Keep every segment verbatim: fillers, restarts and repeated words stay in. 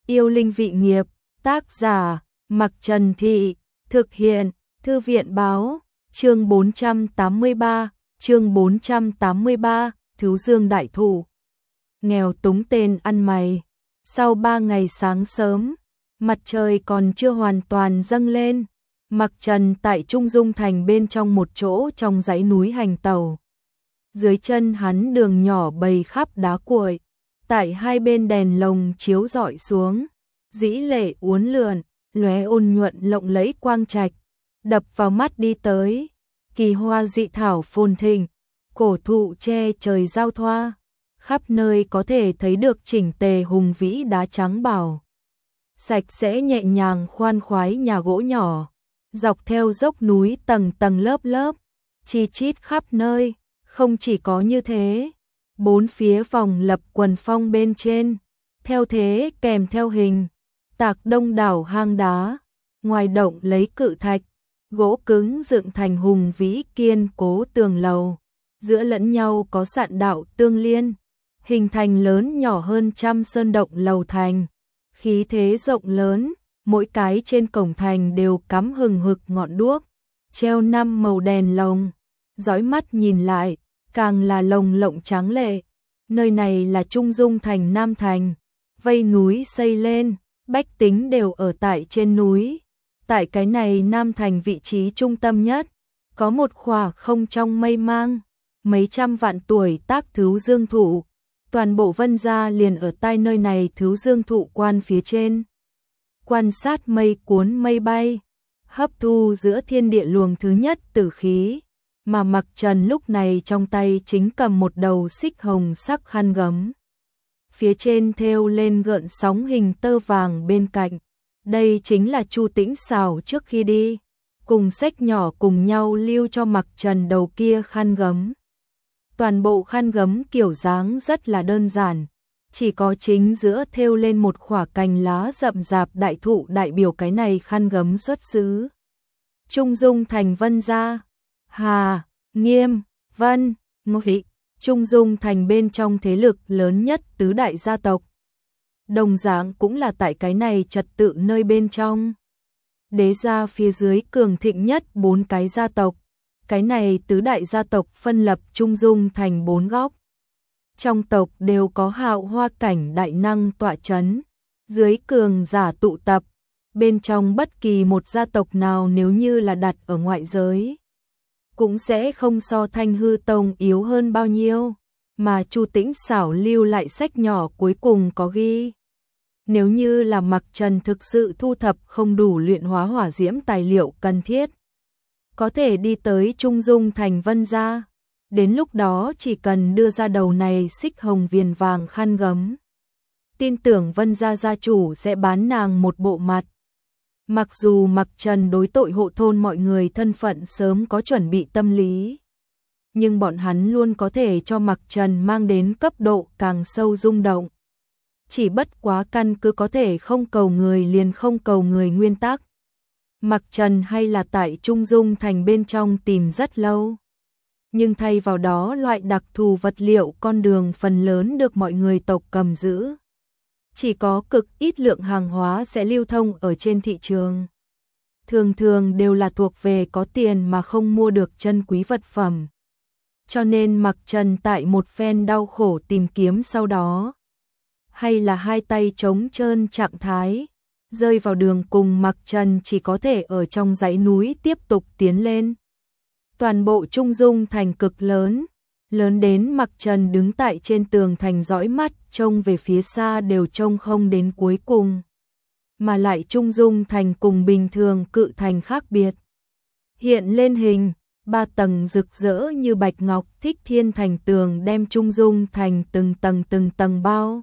Yêu linh vị nghiệp, tác giả, Mặc Trần Thị, thực hiện, Thư viện báo, chương bốn trăm tám mươi ba, chương bốn trăm tám mươi ba, Thứ Dương Đại Thủ. Nghèo túng tên ăn mày. Sau ba ngày sáng sớm, mặt trời còn chưa hoàn toàn dâng lên, Mặc Trần tại Trung Dung Thành bên trong một chỗ trong dãy núi hành tẩu. Dưới chân hắn đường nhỏ bầy khắp đá cuội, tại hai bên đèn lồng chiếu rọi xuống, dĩ lệ uốn lượn, lóe ôn nhuận lộng lẫy quang trạch, đập vào mắt đi tới. Kỳ hoa dị thảo phồn thịnh, cổ thụ che trời giao thoa, khắp nơi có thể thấy được chỉnh tề hùng vĩ đá trắng bảo. Sạch sẽ nhẹ nhàng khoan khoái nhà gỗ nhỏ, dọc theo dốc núi tầng tầng lớp lớp, chi chít khắp nơi. Không chỉ có như thế, bốn phía vòng lập quần phong bên trên, theo thế kèm theo hình, tạc đông đảo hang đá, ngoài động lấy cự thạch, gỗ cứng dựng thành hùng vĩ kiên cố tường lầu, giữa lẫn nhau có sạn đạo tương liên, hình thành lớn nhỏ hơn trăm sơn động lầu thành, khí thế rộng lớn, mỗi cái trên cổng thành đều cắm hừng hực ngọn đuốc, treo năm màu đèn lồng, dõi mắt nhìn lại, càng là lồng lộng tráng lệ. Nơi này là Trung Dung Thành Nam Thành, vây núi xây lên, bách tính đều ở tại trên núi. Tại cái này Nam Thành vị trí trung tâm nhất, có một khỏa không trong mây mang, mấy trăm vạn tuổi tác Thứ Dương thụ, toàn bộ Vân gia liền ở tai nơi này Thứ Dương thụ quan phía trên. Quan sát mây cuốn mây bay, hấp thu giữa thiên địa luồng thứ nhất tử khí, mà Mặc Trần lúc này trong tay chính cầm một đầu xích hồng sắc khăn gấm. Phía trên thêu lên gợn sóng hình tơ vàng bên cạnh. Đây chính là Chu Tĩnh xảo trước khi đi, cùng xách nhỏ cùng nhau lưu cho Mặc Trần đầu kia khăn gấm. Toàn bộ khăn gấm kiểu dáng rất là đơn giản, chỉ có chính giữa thêu lên một khỏa cành lá rậm rạp đại thụ đại biểu cái này khăn gấm xuất xứ. Trung Dung Thành Vân gia. Hà, Nghiêm, Vân, Ngụy, Trung Dung Thành bên trong thế lực lớn nhất tứ đại gia tộc. Đồng dạng cũng là tại cái này trật tự nơi bên trong. Đế gia phía dưới cường thịnh nhất bốn cái gia tộc. Cái này tứ đại gia tộc phân lập Trung Dung Thành bốn góc. Trong tộc đều có hạo hoa cảnh đại năng tọa chấn, dưới cường giả tụ tập. Bên trong bất kỳ một gia tộc nào nếu như là đặt ở ngoại giới, cũng sẽ không so Thanh Hư Tông yếu hơn bao nhiêu, mà Chu Tĩnh xảo lưu lại sách nhỏ cuối cùng có ghi. Nếu như là Mặc Trần thực sự thu thập không đủ luyện hóa hỏa diễm tài liệu cần thiết, có thể đi tới Trung Dung Thành Vân gia, đến lúc đó chỉ cần đưa ra đầu này xích hồng viền vàng khăn gấm. Tin tưởng Vân gia gia chủ sẽ bán nàng một bộ mặt. Mặc dù Mặc Trần đối tội hộ thôn mọi người thân phận sớm có chuẩn bị tâm lý, nhưng bọn hắn luôn có thể cho Mặc Trần mang đến cấp độ càng sâu rung động. Chỉ bất quá căn cứ có thể không cầu người liền không cầu người nguyên tắc. Mặc Trần hay là tại Trung Dung Thành bên trong tìm rất lâu, nhưng thay vào đó loại đặc thù vật liệu con đường phần lớn được mọi người tộc cầm giữ. Chỉ có cực ít lượng hàng hóa sẽ lưu thông ở trên thị trường. Thường thường đều là thuộc về có tiền mà không mua được chân quý vật phẩm. Cho nên Mặc Trần tại một phen đau khổ tìm kiếm sau đó, hay là hai tay trống trơn trạng thái, rơi vào đường cùng Mặc Trần chỉ có thể ở trong dãy núi tiếp tục tiến lên. Toàn bộ Trung Dung Thành cực lớn, lớn đến Mặc Trần đứng tại trên tường thành dõi mắt, trông về phía xa đều trông không đến cuối cùng. Mà lại Trung Dung Thành cùng bình thường cự thành khác biệt. Hiện lên hình, ba tầng rực rỡ như bạch ngọc Thích Thiên Thành tường đem Trung Dung Thành từng tầng từng tầng bao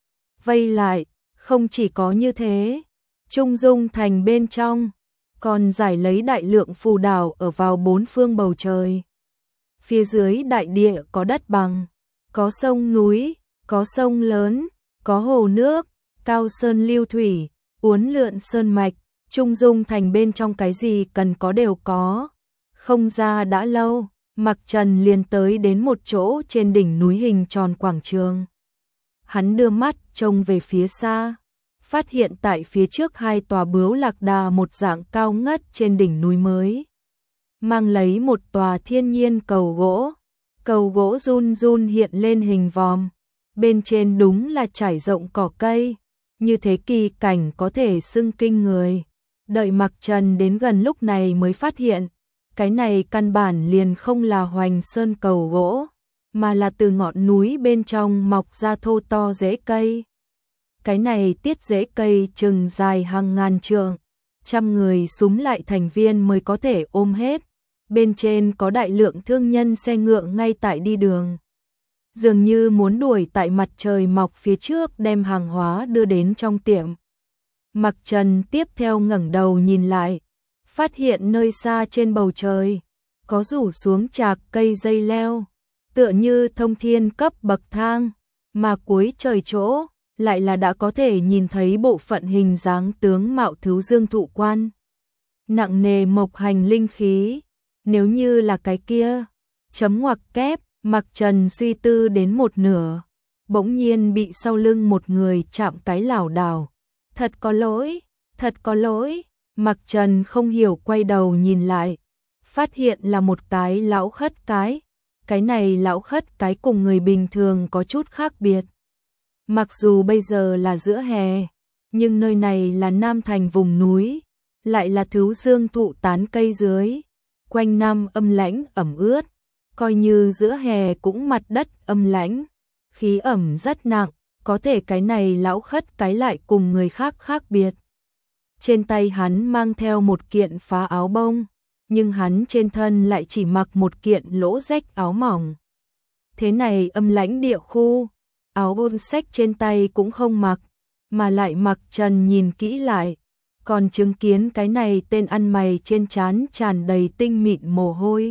vây lại. Không chỉ có như thế, Trung Dung Thành bên trong còn giải lấy đại lượng phù đảo ở vào bốn phương bầu trời. Phía dưới đại địa có đất bằng, có sông núi, có sông lớn, có hồ nước, cao sơn lưu thủy, uốn lượn sơn mạch. Trung Dung Thành bên trong cái gì cần có đều có. Không ra đã lâu, Mặc Trần liền tới đến một chỗ trên đỉnh núi hình tròn quảng trường. Hắn đưa mắt trông về phía xa, phát hiện tại phía trước hai tòa bướu lạc đà một dạng cao ngất trên đỉnh núi mới. Mang lấy một tòa thiên nhiên cầu gỗ, cầu gỗ run run hiện lên hình vòm, bên trên đúng là trải rộng cỏ cây, như thế kỳ cảnh có thể xưng kinh người. Đợi Mặc Trần đến gần lúc này mới phát hiện, cái này căn bản liền không là Hoành Sơn cầu gỗ, mà là từ ngọn núi bên trong mọc ra thô to rễ cây. Cái này tiết rễ cây chừng dài hàng ngàn trượng, trăm người súm lại thành viên mới có thể ôm hết. Bên trên có đại lượng thương nhân xe ngựa ngay tại đi đường, dường như muốn đuổi tại mặt trời mọc phía trước đem hàng hóa đưa đến trong tiệm. Mặc Trần tiếp theo ngẩng đầu nhìn lại, phát hiện nơi xa trên bầu trời có rủ xuống chạc cây dây leo, tựa như thông thiên cấp bậc thang, mà cuối trời chỗ lại là đã có thể nhìn thấy bộ phận hình dáng tướng mạo Thứ Dương thụ quan. Nặng nề mộc hành linh khí, nếu như là cái kia, chấm ngoặc kép, Mặc Trần suy tư đến một nửa, bỗng nhiên bị sau lưng một người chạm cái lảo đảo. Thật có lỗi, thật có lỗi, Mặc Trần không hiểu quay đầu nhìn lại, phát hiện là một cái lão khất cái, cái này lão khất cái cùng người bình thường có chút khác biệt. Mặc dù bây giờ là giữa hè, nhưng nơi này là Nam Thành vùng núi, lại là Thứ Dương thụ tán cây dưới, quanh năm âm lãnh ẩm ướt, coi như giữa hè cũng mặt đất âm lãnh, khí ẩm rất nặng, có thể cái này lão khất cái lại cùng người khác khác biệt. Trên tay hắn mang theo một kiện phá áo bông, nhưng hắn trên thân lại chỉ mặc một kiện lỗ rách áo mỏng. Thế này âm lãnh địa khu, áo bông sách trên tay cũng không mặc, mà lại Mặc Trần nhìn kỹ lại, còn chứng kiến cái này tên ăn mày trên trán tràn đầy tinh mịn mồ hôi.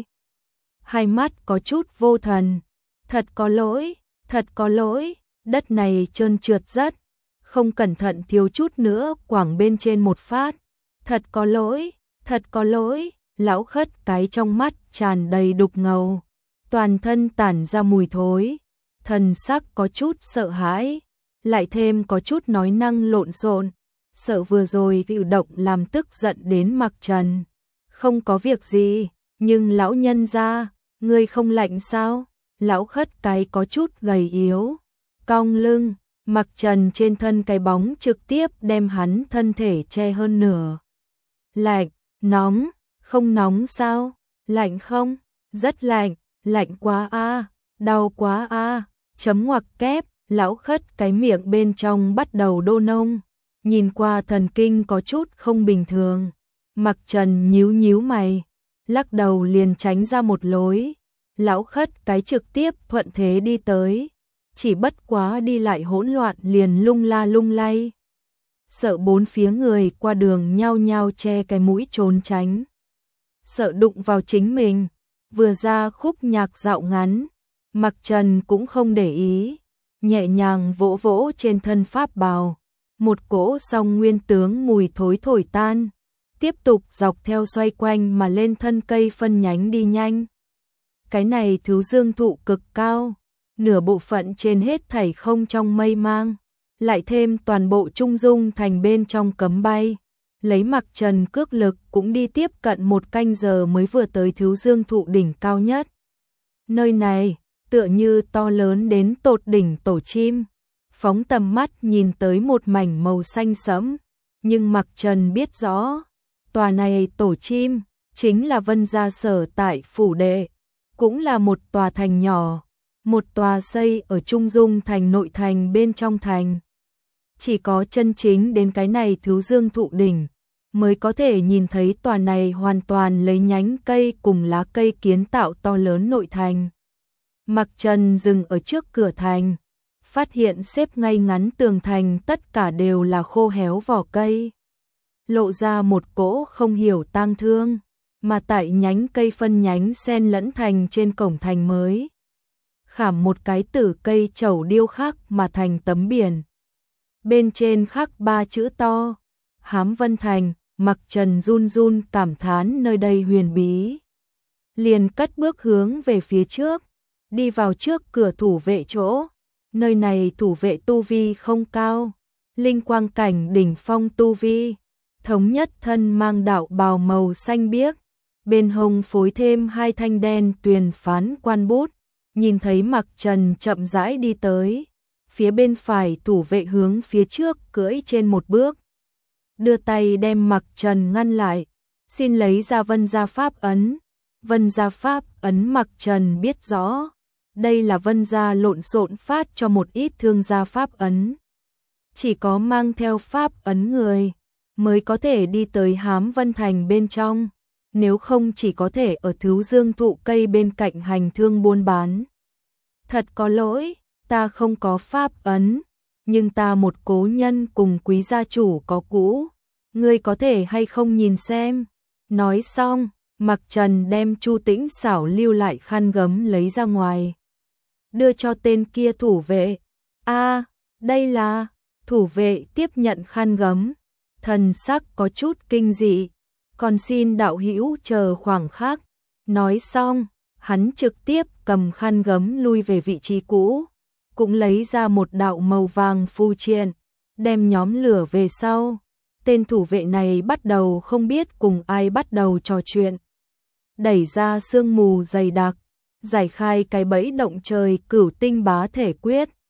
Hai mắt có chút vô thần, thật có lỗi, thật có lỗi, đất này trơn trượt rất, không cẩn thận thiếu chút nữa quẳng bên trên một phát, thật có lỗi, thật có lỗi, lão khất cái trong mắt tràn đầy đục ngầu, toàn thân tản ra mùi thối, thần sắc có chút sợ hãi, lại thêm có chút nói năng lộn xộn, sợ vừa rồi cử động làm tức giận đến Mặc Trần. Không có việc gì, nhưng lão nhân gia, ngươi không lạnh sao? Lão khất cái có chút gầy yếu, cong lưng, Mặc Trần trên thân cái bóng trực tiếp đem hắn thân thể che hơn nửa. Lạnh, nóng, không nóng sao? Lạnh không? Rất lạnh, lạnh quá a, đau quá a. Chấm ngoặc kép, lão khất cái miệng bên trong bắt đầu đô nông, nhìn qua thần kinh có chút không bình thường. Mặc Trần nhíu nhíu mày, lắc đầu liền tránh ra một lối. Lão khất cái trực tiếp thuận thế đi tới, chỉ bất quá đi lại hỗn loạn liền lung la lung lay. Sợ bốn phía người qua đường nhao nhao che cái mũi trốn tránh. Sợ đụng vào chính mình, vừa ra khúc nhạc dạo ngắn, Mặc Trần cũng không để ý, nhẹ nhàng vỗ vỗ trên thân pháp bào, một cỗ song nguyên tướng mùi thối thổi tan, tiếp tục dọc theo xoay quanh mà lên thân cây phân nhánh đi nhanh. Cái này Thứ Dương thụ cực cao, nửa bộ phận trên hết thảy không trong mây mang, lại thêm toàn bộ trung dung thành bên trong cấm bay, lấy Mặc Trần cước lực cũng đi tiếp cận một canh giờ mới vừa tới Thứ Dương thụ đỉnh cao nhất. Nơi này tựa như to lớn đến tột đỉnh tổ chim, phóng tầm mắt nhìn tới một mảnh màu xanh sẫm, nhưng Mặc Trần biết rõ, tòa này tổ chim chính là Vân gia sở tại phủ đệ, cũng là một tòa thành nhỏ, một tòa xây ở trung dung thành nội thành bên trong thành. Chỉ có chân chính đến cái này Thứ Dương thụ đỉnh mới có thể nhìn thấy tòa này hoàn toàn lấy nhánh cây cùng lá cây kiến tạo to lớn nội thành. Mặc Trần dừng ở trước cửa thành, phát hiện xếp ngay ngắn tường thành tất cả đều là khô héo vỏ cây, lộ ra một cỗ không hiểu tang thương, mà tại nhánh cây phân nhánh xen lẫn thành trên cổng thành mới, khảm một cái tử cây trầu điêu khắc mà thành tấm biển. Bên trên khắc ba chữ to, Hám Vân Thành. Mặc Trần run run cảm thán nơi đây huyền bí, liền cất bước hướng về phía trước, đi vào trước cửa thủ vệ chỗ. Nơi này thủ vệ tu vi không cao, linh quang cảnh đỉnh phong tu vi, thống nhất thân mang đạo bào màu xanh biếc, bên hông phối thêm hai thanh đen tuyền phán quan bút, nhìn thấy Mặc Trần chậm rãi đi tới, phía bên phải thủ vệ hướng phía trước cưỡi trên một bước, đưa tay đem Mặc Trần ngăn lại, xin lấy ra Vân gia pháp ấn. Vân gia pháp ấn Mặc Trần biết rõ, đây là Vân gia lộn xộn phát cho một ít thương gia pháp ấn. Chỉ có mang theo pháp ấn người mới có thể đi tới Hám Vân Thành bên trong, nếu không chỉ có thể ở Thứu Dương thụ cây bên cạnh hành thương buôn bán. Thật có lỗi, ta không có pháp ấn, nhưng ta một cố nhân cùng quý gia chủ có cũ, ngươi có thể hay không nhìn xem. Nói xong, Mặc Trần đem Chu Tĩnh Xảo lưu lại khăn gấm lấy ra ngoài, đưa cho tên kia thủ vệ. A, đây là... Thủ vệ tiếp nhận khăn gấm, thần sắc có chút kinh dị, còn xin đạo hữu chờ khoảng khắc. Nói xong, hắn trực tiếp cầm khăn gấm lui về vị trí cũ, cũng lấy ra một đạo màu vàng phù triện, đem nhóm lửa về sau. Tên thủ vệ này bắt đầu không biết cùng ai bắt đầu trò chuyện, đẩy ra sương mù dày đặc, giải khai cái bẫy động trời cửu tinh bá thể quyết,